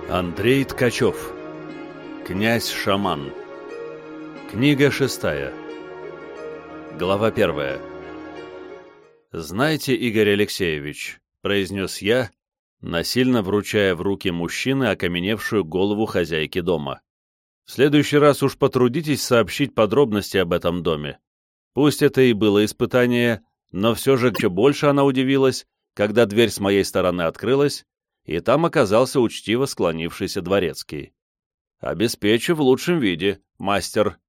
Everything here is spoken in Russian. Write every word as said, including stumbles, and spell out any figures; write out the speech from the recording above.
Андрей Ткачев. Князь-шаман. Книга шестая. Глава первая. «Знаете, Игорь Алексеевич», — произнес я, насильно вручая в руки мужчины окаменевшую голову хозяйки дома, «в следующий раз уж потрудитесь сообщить подробности об этом доме. Пусть это и было испытание, но все же еще больше она удивилась, когда дверь с моей стороны открылась, и там оказался учтиво склонившийся дворецкий. «Обеспечу в лучшем виде, мастер»,